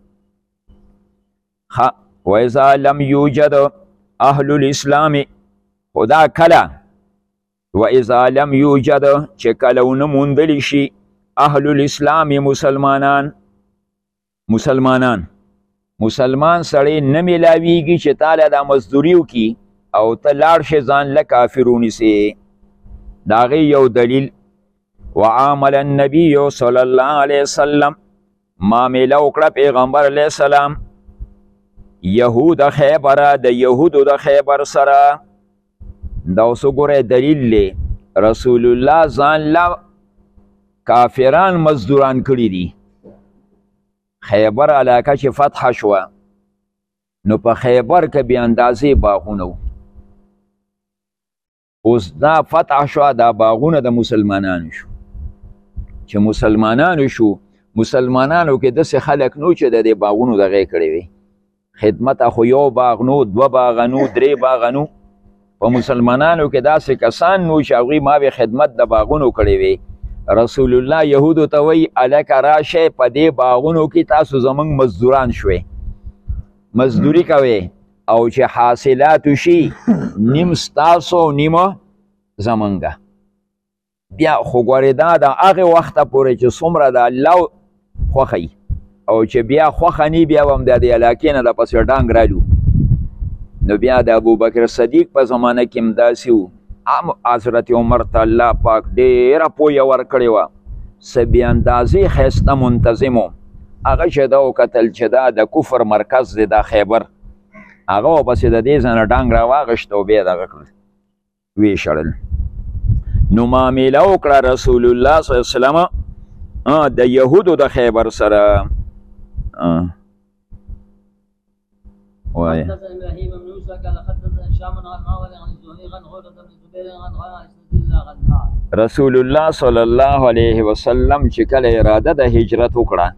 وإذا لم يوجد اهل الاسلام خدا کله وإذا لم يوجد چې کله ونه موندلی شي اهل الاسلام مسلمانان مسلمانان مسلمان سړی نه میلاویږي چې تاله دا مزدوري وکړي او ته لاړ شې ځان له کافر ونیسې د هغې یو دلیل وعامل النبي صلی الله علیه وسلم معامله وکړه پیغمبر علیه السلام یهود خیبره د یهودو د خیبر سره دا اوس وګورئ دلیل دی رسول الله ځان له کافران مزدوران کړي دي خیبر علاقه چې فتح شوه نو په خیبر کې بې اندازې باغونه و اوس دا فتح شوه دا باغونه د مسلمانانو شو چې مسلمانانو شو مسلمانانو کې داسې خلک نو چې د دې باغونو دغې کړی وي خدمت خو یو باغ نو دوه باغه نو درې باغه نو په مسلمانانو کې داسې کسان نو چې هغوی ما به خدمت د باغونو کړی وي رسول الله یهودو ته وایي هلکه راشئ په دې باغونو کې تاسو زموږ مزدوران شوئ مزدوري کوئ او چې حاصلاتو شي نیم ستاسو نیمه زمونږه بیا خو ګورې دا د هغې وخته پورې چې څومره د الله خوښی او چې بیا خوښه نی بیا به هم د دې علاقې نه دپسې ډانګ رالو نو بیا د ابوبکر صدیق په زمانه کې هم داسې و حضرت عمر ته الله پاک ډېره پویه ورکړې وه څه بې اندازې ښایسته منتظم و هغه چې دا وکتل چې دا د کفر مرکز دی دا خیبر هغه ورپسې د دې ځای نه ډانګ راواغېشت او بیا دغه کړل ویې شړل نو معامله وکړه رسول الله صلی الله علیه وسلم د یهودو د خیبر سره وایه حدثنا ابراهيم بن موسى قال حدثنا هشام عن معاذ عن زهير عن غيرة بن زبير عن عائشة رسول الله صلی الله علیه وسلم چې کله اراده د هجرت وکړه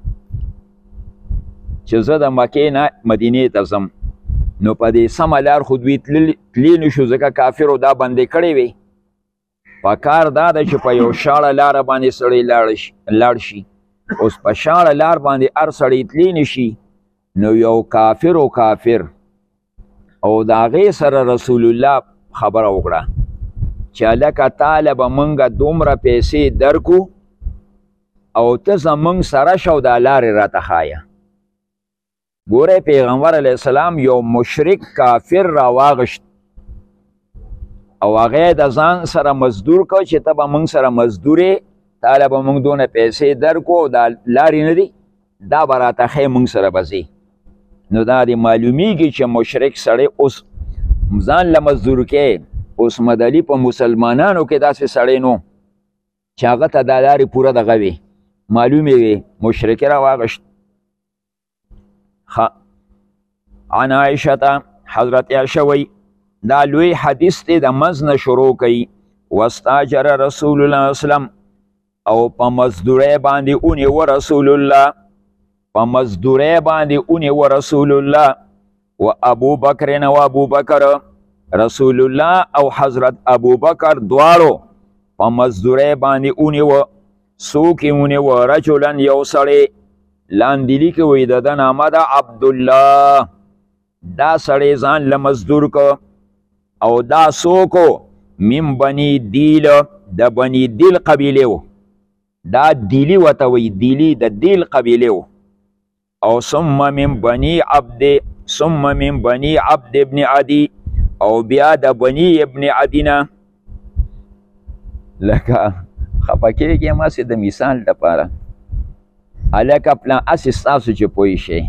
چې زه د مکې نه مدینې ته ځم نو په دې سمه لار خو دوی تللی نه شو ځکه کافرو دا بندې کړې وې په کار دا ده چې په یو شاړه لاره باندې سړی لاړ شي اوس په شاړه لار باندې هر سړی تللی نه شي نو یو کافر و کافر او د هغې سره رسول الله خبره وکړه چې هلکه تاله به موږ دومره پیسې درکو او ته زموږ سره شه او دا لارې راته ښایه ګوره پیغمبر علیه السلام یو مشرک کافر راواغشت او هغه د ځان سره مزدور کو چې ته به موږ سره مزدورې تاله به موږ دونه پیسې درکو او دا لارې نه دي دا به راته ښایي موږ سره به ځې نو دا دې معلومیږي چې مشرک سړی اوس ځان له مزدور کې اوس مدلي په مسلمانانو کې داسې سړی نو چې هغه ته دا لارې پوره دغه وي معلومې وي مشرکې راواغشت عن عائشة حضرت عائشة وی دا لوی حدیث دی د منځ نه شروع کوي واستاجر رسول الله وسلم او په مزدورۍ باندې ونیوه رسول الله په مزدورۍ باندې ونیوه رسول الله و ابو بکر و ابو بکر رسول الله او حضرت ابو بکر دواړو په مزدورۍ باندې ونیوه څوک یې ونیوه رجلا یو سړی لاندې لیکي وایي د ده نامه ده عبدالله دا سړی ځان له مزدور که او دا څوک من بني دیل د بني دیل قبیلې و دا دیلی ورته وایي دیلی د دیل قبیلې و او ثم من بني عبد ثم من بني عبد ابن عدي او بیا د بني ابن عدي نه لکه خفه کېږي هماسې د مثال لپاره هلکه پلان هسې ستاسو چې پوه شئ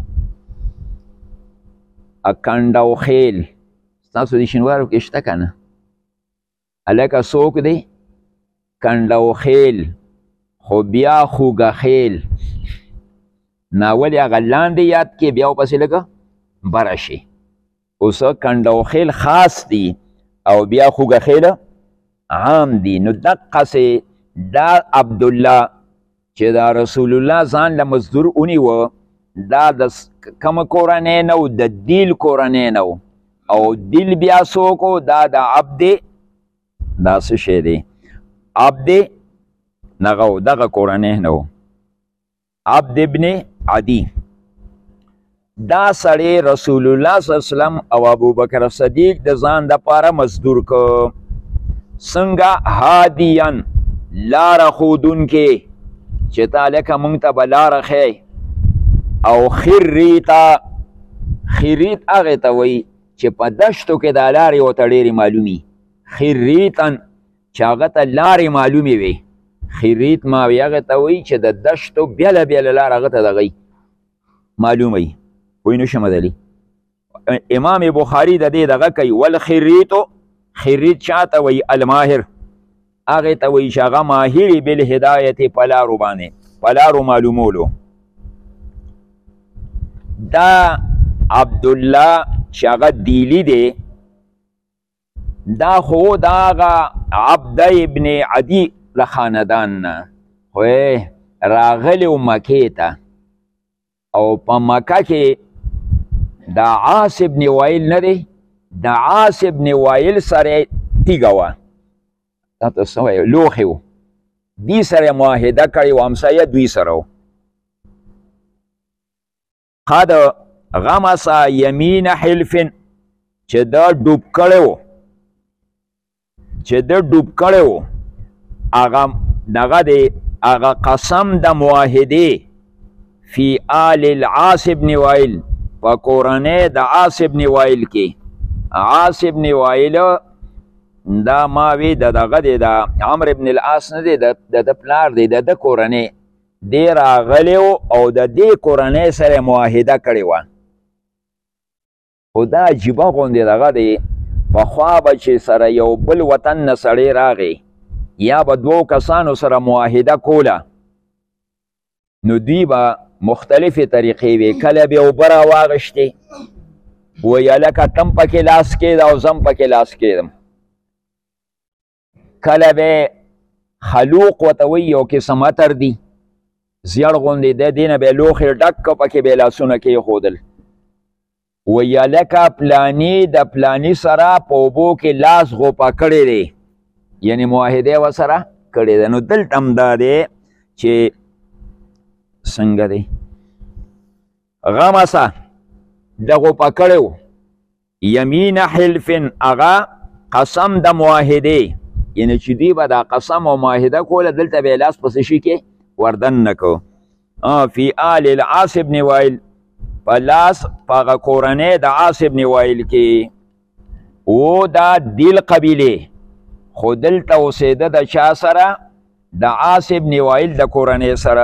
کنډه او خیل ستاسو د شینوارو کې شته که نه هلکه څوک دی کنډه او خیل خو بیا خوږه خیل ناول هغه لاندې یاد کې بیا ورپسې لږه بره شي اوس کنډه او خیل خاص دي او بیا خوږه خیل عام دي نو دقسې دا عبدالله چې دا رسول الله ځان له مزدور ونیوه دا د کومه کورنۍ نه و د دیل کورنۍ نه و او دیل بیا څوک و دا د عبد دا څه شی دی عبد نغه و دغه کورنۍ نه و عبد ابن عدي دا سړی رسول الله صلی الله علیه وسلم او ابوبکر صدیق د ځان دپاره مزدور که څنګه هادیان لاره ښودونکې چې تا لکه موږ ته به لاره ښیې او خریتا خریت هغې ته وایي چې په دشتو کې دا لارې ورته ډېرې معلومي خریتن چې هغه ته لارې معلومې وي خریت ماوي هغې ته وایي چې د دشتو بېله بېله لار هغه ته دغی معلومه وي پوه نه شم دلی امام بخاري د دې دغه کوي والخریتو خریت چاته وایي الماهر هغې ته وایي چې هغه ماهري بالهدایتې په لارو باندې په لارو معلومولو دا عبدالله چې هغه دیلی دی دا خو دا هغه عبد ابن عدي له خاندان نه خو راغلی و مکې ته او په مکه کې دا عاص ابن وائل نه دی د عاص ابن وائل سره تیږه وه دا ته څه وایي لوښې و دې سره معاهده کړې و همسایه دوی سره و قد غمس یمین حلف چې دا ډوب کړی و چې دا ډوب کړی و هغه دغه دی هغه قسم د معاهدې فی آل العاص ابن وائل په کورنۍ د عاص ابن وائل کې عاص ابن وائل دا ما وی د دغه دی د عمر ابن العاص نه دی د د پلار دی د د کورنۍ دی راغلی و او د دې کورنۍ سره معاهده کړې وه خو دا عجیبه غوندې دغه دی پخوا به چې سره یو بل وطن نه سړی راغی یا به دوو کسانو سره معاهده کوله نو دوی به مختلفې طریقې وي کله به اوبه راواغېشتې ویه لکه تم پکې لاس کېده او زم پکې لاس کېدم کله به خلوق ورته وایي یو قسم عطر دي زیړ غوندې دی دې نه به یې لوښې ډک که پکې به یې لاسونه کېښودل ویه لکه پلاني د پلاني سره په اوبو کې لاس غوپه کړی دی یعنې معاهده یې ورسره کړې ده نو دلته هم دا دی چې څنګه دی غمسه د غوپه کړی و یمین حلفن هغه قسم د معاهدې یعنې چې دوی به دا قسم او معاهده کوله دلته به یې لاس په څه شي کې وردن نه کو فی آل العاص ابن وائل په لاس په هغه کورنۍ د عاص ابن وائل کې و دا دیل قبیلې خو دلته اوسېده د چا سره د عاص ابن وائل د کورنۍ سره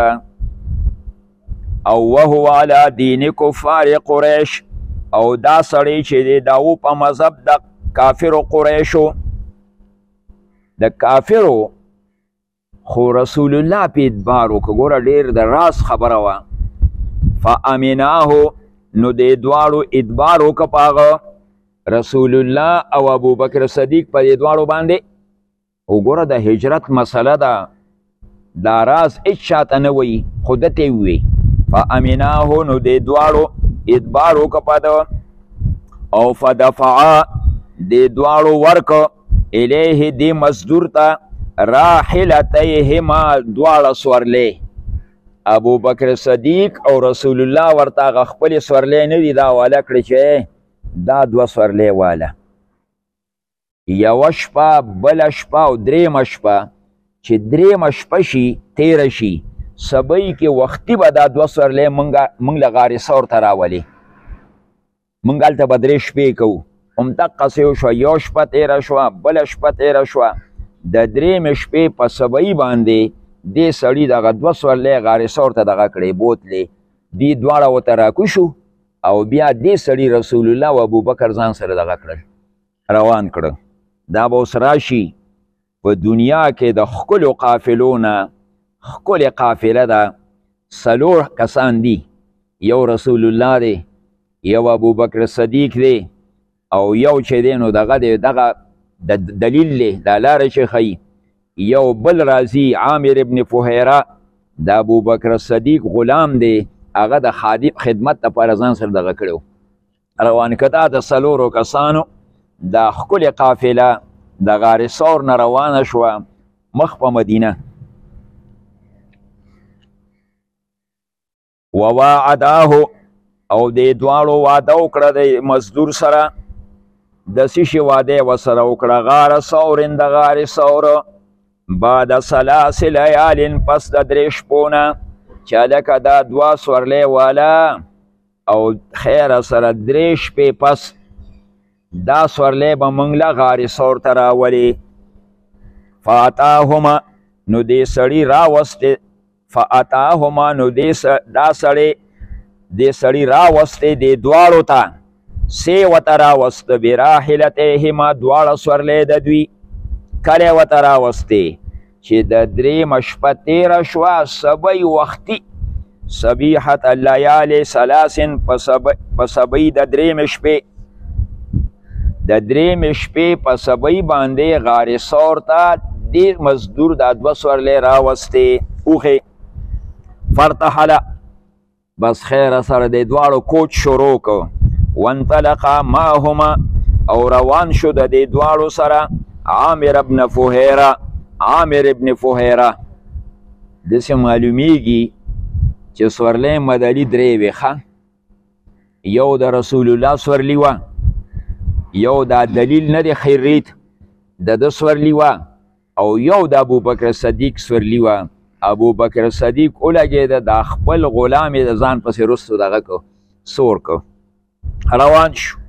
او وهو علی دین کفار قریش او دا سړی چې دی دا و په مذهب د کافرو قریشو د کافرو خو رسول الله په ادبار وکړه ګوره ډېر د راز خبره وه فامناه نو دې دواړو ادبار وکړه په هغه رسول الله او ابوبکر صدیق په دې دواړو باندې وګوره د هجرت مسله ده دا راز هېڅ چاته نه وایي خو ده ته یې ووایي فامناه نو دې دواړو ادبار وکړه په ده او فدفعا دې دواړو ورکړه الیه دې مزدور ته راحلتیهما دواړه سورلې ابو بکر صدیق او رسول الله ورته هغه خپلې سورلې نه دي دا واله کړې چې دا دوه سورلې واله یوه شپه بله شپه او درېیمه شپه چې درېیمه شپه شي تېره شي سبی کې وختي به دا دوه سورلې موږ له غارې ثور ته راولې موږ هلته به درې شپې کوو همدقسې وشوه یو شپه تېره شوه بله شپه تېره شوه د درېیمې شپې په سبی باندې دې سړي دغه دوه سورلۍ غار ثور ته دغه کړې بوتلې دې دواړه ورته راکوشو او بیا دې سړي رسول الله او ابوبکر ځان سره دغه کړل روان کړه. دا به اوس راشي په دنیا کې د ښکلو قافلو نه ښکلې قافله ده څلور کسان دي، یو رسول الله دی، یو ابوبکر صدیق دی او یو چې دی نو دغه دی دغه د دلیل دی دا لاره چې ښیي، یو بل راځي عامر ابن فهیره د ابوبکر صدیق غلام دی، هغه د خدمت لپاره ځان سره دغه کړی روان کړه. د څلورو کسانو دا ښکلې قافله د غار ثور نه روانه شوه مخ په مدینه. وواعداه او دې دواړو واده وکړه د مزدور سره د څه شي واده یې ورسره وکړه غار ثور د غار ثور بعد ثلاث لیال پس د درې شپو نه چې هلکه دا دوه سورلۍ والا او خیره سره درې شپې پس دا سورلۍ به موږ له غار ثور ته راولې. فاتاهما نو دې سړي راوستې فاتاهما نو دا سړی دې سړي راوستې دې دواړو ته سی ورته راوسته براحلتهما دواړه سورلۍ د دوی کله ورته راوستې چې د درېیمه شپه تېره شوه سبی وختي صبیحة اللیالي ثلاثن په سبی د درېیمې شپې د درېیمې شپې په سبی باندې غار ثور ته دې مزدور دا دوه سورلۍ راوستې اوښې. فرتحله بس خیره سره د دواړو کوچ شروع کو. وانطلقا معهما او روان شو د دې دواړو سره عامر ابن فهیره عامر ابن فهیره داسې معلومیږي چې سورلۍ مدلي درې وې ښه یو د رسول الله سورلي وه یو دا دلیل نه دی خیریت د ده سورلي وه او یو د ابوبکر صدیق سورلي وه. ابوبکر صدیق ولګېده دا خپل غلام یې د ځان پسې رستو دغه کو سور کو روان شو.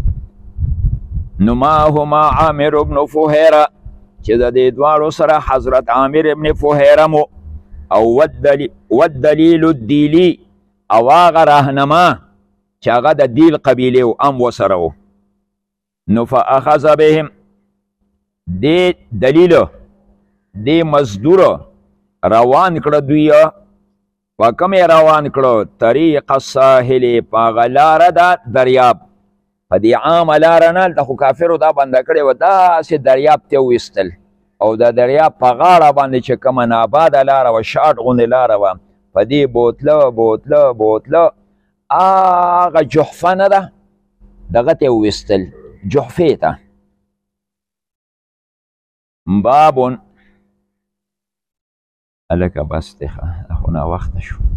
نو معهما عامر ابن فهیره چې د دې دواړو سره حضرت عامر ابن فهیره مو او والدلیل الدیلی او هغه راهنما چې هغه د دیل قبیلې و ام ورسره و. نو فاخذ بهم دې دلیلو دې مزدورو روان کړه دوی په کومې روان کړه طریق الساحل په هغه لاره ده دریاب په دې عامه لاره نه هلته خو کافرو دا بنده کړې وه داسې دریاب ته وویستل او د دریاب په غاړه باندې چې کومه ناباده لاره وه شاټ غوندې لاره وه په دې بوتله بوتله بوتله هغه جحفه نه ده دغه ته وویستل جحفې ته. بابون هلکه بس دی ښه خو ناوخته شو.